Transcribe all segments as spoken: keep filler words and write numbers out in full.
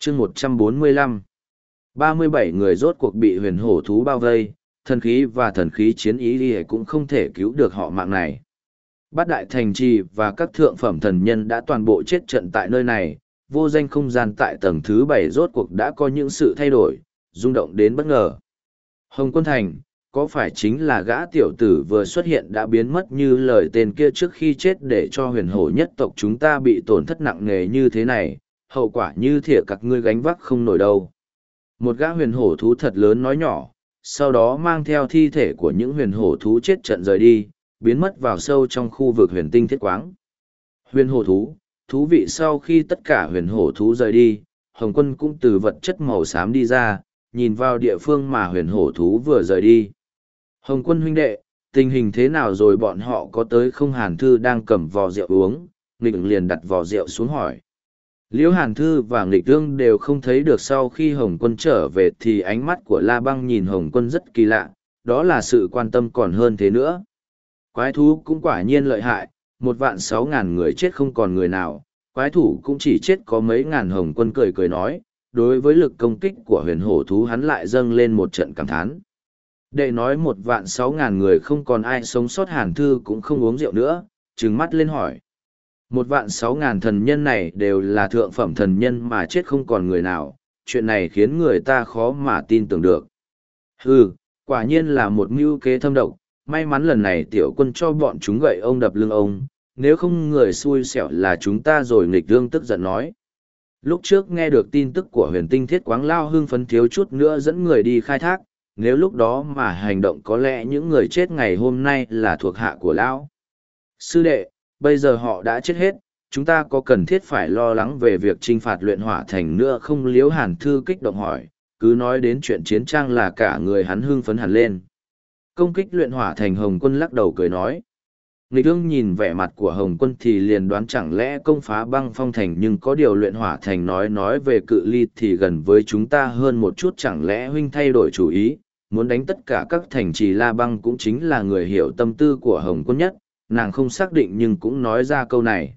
chương một trăm bốn mươi lăm. ba mươi bảy người rốt cuộc bị huyền hổ thú bao vây, thần khí và thần khí chiến ý đi cũng không thể cứu được họ mạng này. Bát đại thành trì và các thượng phẩm thần nhân đã toàn bộ chết trận tại nơi này, vô danh không gian tại tầng thứ bảy rốt cuộc đã có những sự thay đổi, rung động đến bất ngờ. Hồng Quân Thành, có phải chính là gã tiểu tử vừa xuất hiện đã biến mất như lời tên kia trước khi chết để cho huyền hổ nhất tộc chúng ta bị tổn thất nặng nề như thế này, hậu quả như thìa các ngươi gánh vác không nổi đâu. Một gã huyền hổ thú thật lớn nói nhỏ, sau đó mang theo thi thể của những huyền hổ thú chết trận rời đi, biến mất vào sâu trong khu vực huyền tinh thiết quáng. Huyền hổ thú, thú vị sau khi tất cả huyền hổ thú rời đi, Hồng Quân cũng từ vật chất màu xám đi ra, nhìn vào địa phương mà huyền hổ thú vừa rời đi. Hồng Quân huynh đệ, tình hình thế nào rồi? Bọn họ có tới không? Hàn Thư đang cầm vò rượu uống, Nghịch liền đặt vò rượu xuống hỏi. Liễu Hàn Thư và Nghịch Tương đều không thấy được. Sau khi Hồng Quân trở về thì ánh mắt của La Băng nhìn Hồng Quân rất kỳ lạ, đó là sự quan tâm còn hơn thế nữa. Quái thú cũng quả nhiên lợi hại, một vạn sáu ngàn người chết không còn người nào, quái thủ cũng chỉ chết có mấy ngàn. Hồng Quân cười cười nói, đối với lực công kích của huyền hổ thú hắn lại dâng lên một trận cảm thán. Đệ nói một vạn sáu ngàn người không còn ai sống sót. Hàn Thư cũng không uống rượu nữa, trừng mắt lên hỏi. Một vạn sáu ngàn thần nhân này đều là thượng phẩm thần nhân mà chết không còn người nào, chuyện này khiến người ta khó mà tin tưởng được. Hừ, quả nhiên là một mưu kế thâm độc, may mắn lần này tiểu quân cho bọn chúng gậy ông đập lưng ông, nếu không người xui xẻo là chúng ta rồi. Nghịch Tương tức giận nói. Lúc trước nghe được tin tức của huyền tinh thiết quáng, lao hưng phấn thiếu chút nữa dẫn người đi khai thác, nếu lúc đó mà hành động có lẽ những người chết ngày hôm nay là thuộc hạ của lão. Sư đệ, bây giờ họ đã chết hết, chúng ta có cần thiết phải lo lắng về việc trinh phạt luyện hỏa thành nữa không? Liễu Hàn Thư kích động hỏi, cứ nói đến chuyện chiến trang là cả người hắn hưng phấn hẳn lên. Công kích luyện hỏa thành. Hồng Quân lắc đầu cười nói. Nghịch Tương nhìn vẻ mặt của Hồng Quân thì liền đoán chẳng lẽ công phá băng phong thành, nhưng có điều luyện hỏa thành nói nói về cự ly thì gần với chúng ta hơn một chút, chẳng lẽ huynh thay đổi chủ ý, muốn đánh tất cả các thành trì? La Băng cũng chính là người hiểu tâm tư của Hồng Quân nhất, nàng không xác định nhưng cũng nói ra câu này.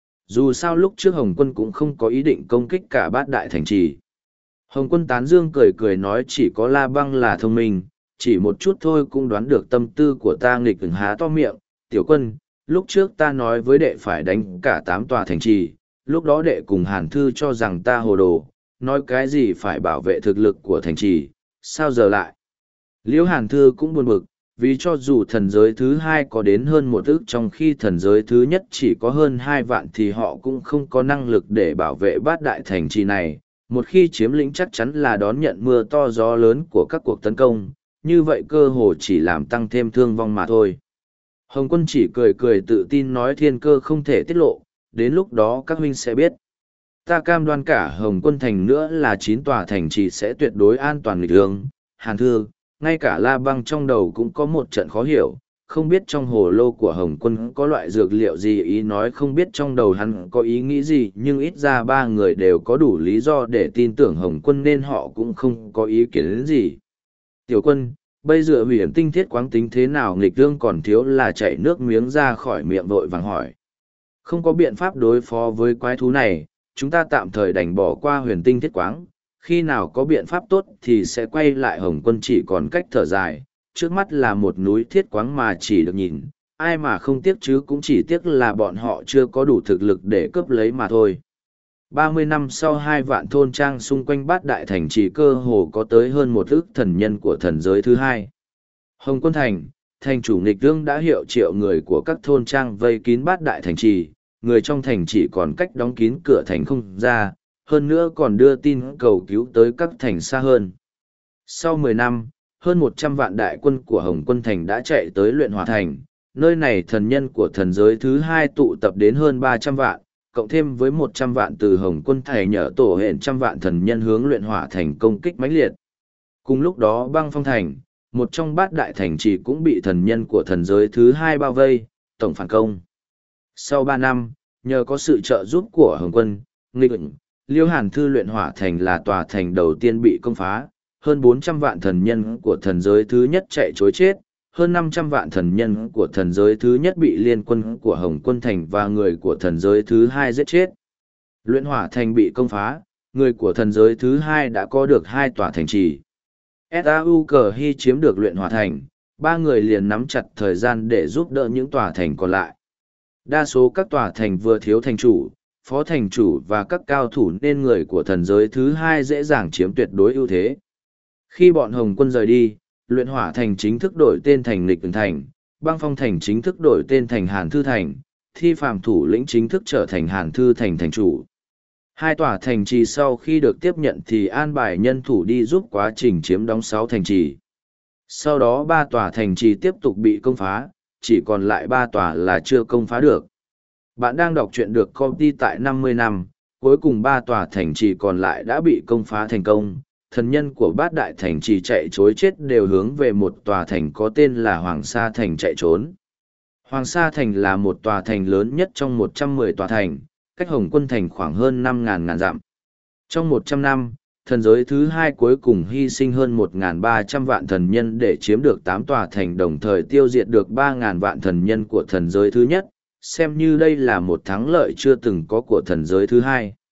Dù sao lúc trước Hồng Quân cũng không có ý định công kích cả bát đại thành trì. Hồng Quân tán dương cười cười nói, chỉ có La Băng là thông minh, chỉ một chút thôi cũng đoán được tâm tư của ta. Nghịch Ứng há to miệng, tiểu quân, lúc trước ta nói với đệ phải đánh cả tám tòa thành trì, lúc đó đệ cùng Hàn Thư cho rằng ta hồ đồ, nói cái gì phải bảo vệ thực lực của thành trì, sao giờ lại? Liễu Hàn Thư cũng buồn bực, vì cho dù thần giới thứ hai có đến hơn một ức trong khi thần giới thứ nhất chỉ có hơn hai vạn thì họ cũng không có năng lực để bảo vệ bát đại thành trì này. Một khi chiếm lĩnh chắc chắn là đón nhận mưa to gió lớn của các cuộc tấn công, như vậy cơ hồ chỉ làm tăng thêm thương vong mà thôi. Hồng Quân chỉ cười cười tự tin nói, thiên cơ không thể tiết lộ, đến lúc đó các huynh sẽ biết. Ta cam đoan cả Hồng Quân thành nữa là chín tòa thành trì sẽ tuyệt đối an toàn. Nghịch Tương, Hàn Thư, ngay cả La Băng trong đầu cũng có một trận khó hiểu, không biết trong hồ lô của Hồng Quân có loại dược liệu gì. Ý nói không biết trong đầu hắn có ý nghĩ gì, nhưng ít ra ba người đều có đủ lý do để tin tưởng Hồng Quân nên họ cũng không có ý kiến gì. Tiểu quân, bây giờ huyền tinh thiết quáng tính thế nào? Nghịch Tương còn thiếu là chảy nước miếng ra khỏi miệng vội vàng hỏi. Không có biện pháp đối phó với quái thú này, chúng ta tạm thời đành bỏ qua huyền tinh thiết quáng, khi nào có biện pháp tốt thì sẽ quay lại. Hồng Quân chỉ còn cách thở dài, trước mắt là một núi thiết quáng mà chỉ được nhìn, ai mà không tiếc chứ, cũng chỉ tiếc là bọn họ chưa có đủ thực lực để cướp lấy mà thôi. Ba mươi năm sau, hai vạn thôn trang xung quanh bát đại thành trì cơ hồ có tới hơn một ức thần nhân của thần giới thứ hai. Hồng Quân thành, thành chủ Nghịch Tương đã hiệu triệu người của các thôn trang vây kín bát đại thành trì, người trong thành chỉ còn cách đóng kín cửa thành không ra, hơn nữa còn đưa tin cầu cứu tới các thành xa hơn. Sau mười năm, hơn một trăm vạn đại quân của Hồng Quân thành đã chạy tới luyện hỏa thành, nơi này thần nhân của thần giới thứ hai tụ tập đến hơn ba trăm vạn, cộng thêm với một trăm vạn từ Hồng Quân thành nhờ tổ hẹn trăm vạn thần nhân hướng luyện hỏa thành công kích mãnh liệt. Cùng lúc đó băng phong thành, một trong bát đại thành trì cũng bị thần nhân của thần giới thứ hai bao vây, tổng phản công. Sau ba năm, nhờ có sự trợ giúp của Hồng Quân, Nghịch Ứng, Liễu Hàn Thư, luyện hỏa thành là tòa thành đầu tiên bị công phá, hơn bốn trăm vạn thần nhân của thần giới thứ nhất chạy trối chết, hơn năm trăm vạn thần nhân của thần giới thứ nhất bị liên quân của Hồng Quân thành và người của thần giới thứ hai giết chết. Luyện hỏa thành bị công phá, người của thần giới thứ hai đã có được hai tòa thành trì. Sau cờ hy chiếm được luyện hỏa thành, ba người liền nắm chặt thời gian để giúp đỡ những tòa thành còn lại. Đa số các tòa thành vừa thiếu thành chủ, phó thành chủ và các cao thủ nên người của thần giới thứ hai dễ dàng chiếm tuyệt đối ưu thế. Khi bọn Hồng quân rời đi, luyện hỏa thành chính thức đổi tên thành Nghịch Ứng thành, băng phong thành chính thức đổi tên thành Hàn Thư thành, thi phàm thủ lĩnh chính thức trở thành Hàn Thư thành thành chủ. Hai tòa thành trì sau khi được tiếp nhận thì an bài nhân thủ đi giúp quá trình chiếm đóng sáu thành trì. Sau đó ba tòa thành trì tiếp tục bị công phá, chỉ còn lại ba tòa là chưa công phá được. Bạn đang đọc truyện được copy tại năm mươi năm, cuối cùng ba tòa thành trì còn lại đã bị công phá thành công. Thần nhân của bát đại thành trì chạy chối chết đều hướng về một tòa thành có tên là Hoàng Sa thành chạy trốn. Hoàng Sa thành là một tòa thành lớn nhất trong một trăm mười tòa thành, cách Hồng Quân thành khoảng hơn năm ngàn ngàn dặm. Trong một trăm năm, thần giới thứ hai cuối cùng hy sinh hơn một nghìn ba trăm vạn thần nhân để chiếm được tám tòa thành, đồng thời tiêu diệt được ba nghìn vạn thần nhân của thần giới thứ nhất, xem như đây là một thắng lợi chưa từng có của thần giới thứ hai.